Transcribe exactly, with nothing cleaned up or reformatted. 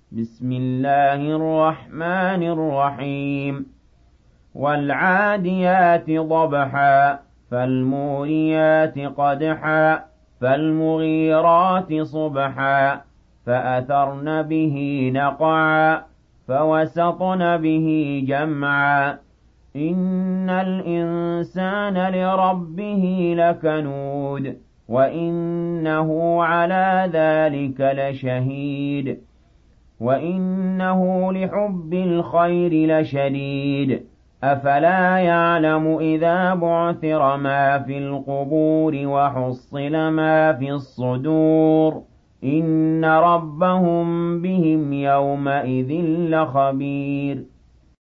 بسم الله الرحمن الرحيم والعاديات ضبحا فالموريات قدحا فالمغيرات صبحا فأثرن به نقعا فوسطن به جمعا إن الإنسان لربه لكنود وإنه على ذلك لشهيد وإنه لحب الخير لشديد أفلا يعلم إذا بعثر ما في القبور وحصل ما في الصدور إن ربهم بهم يومئذ لخبير